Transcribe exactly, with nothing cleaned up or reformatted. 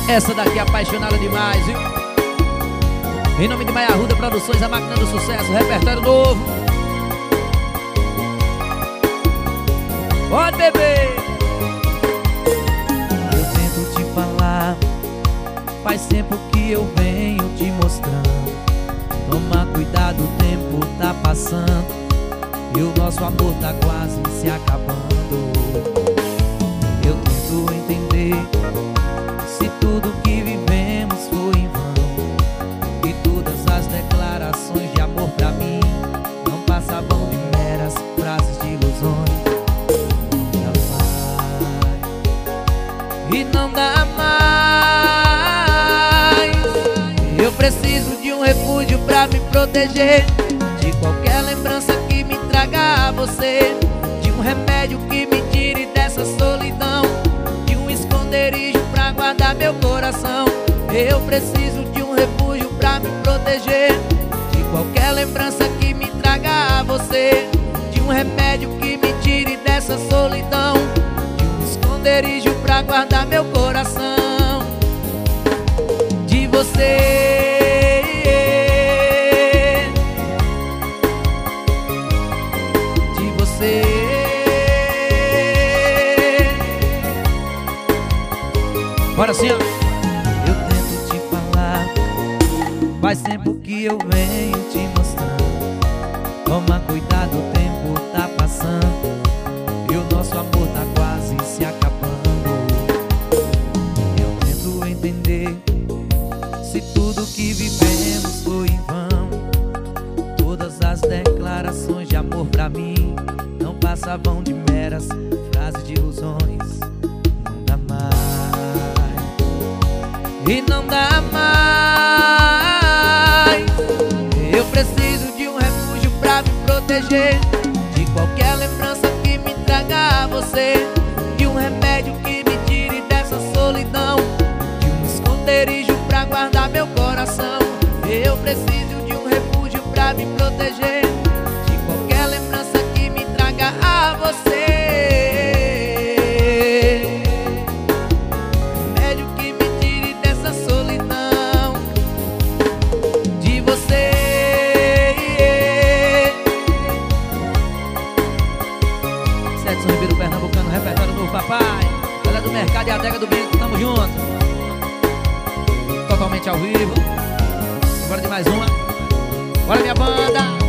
Essa daqui é apaixonada demais, viu? Em nome de Maia Arruda Produções, a máquina do sucesso, repertório novo. Pode beber. Eu tento te falar, faz tempo que eu venho te mostrando. Toma cuidado, o tempo tá passando e o nosso amor tá quase se acabando. Eu tento entender se tudo que vivemos foi em vão, e todas as declarações de amor pra mim não passavam de meras frases de ilusões. E não dá mais. Eu preciso de um refúgio pra me proteger de qualquer lembrança que me traga a você, de um remédio que me tire dessa solidão, de um esconderijo pra guardar meu coração. Eu preciso de um refúgio pra me proteger de qualquer lembrança que me traga a você, de um remédio que me tire dessa solidão, esconderijo pra guardar meu coração de você. De você. Bora sim, ó. Eu tento te falar, faz tempo que eu venho te mostrando. Toma cuidado, o tempo tá passando e o nosso amor tá quase se acabando. Eu tento entender se tudo que vivemos foi em vão, todas as declarações de amor pra mim não passavam de meras frases de ilusões. Não dá mais. E não dá mais. Eu preciso de um refúgio pra me proteger de qualquer lembrança que me traga a você, de um remédio que me tire dessa solidão, de um esconderijo pra guardar meu coração. Eu preciso de um refúgio pra me proteger de qualquer lembrança que me traga a você, remédio que me tire dessa solidão de você. Edson Ribeiro Pernambucano, repertório do papai. Ela é do mercado e a adega do Bento, tamo junto. Totalmente ao vivo. Bora de mais uma. Bora minha banda.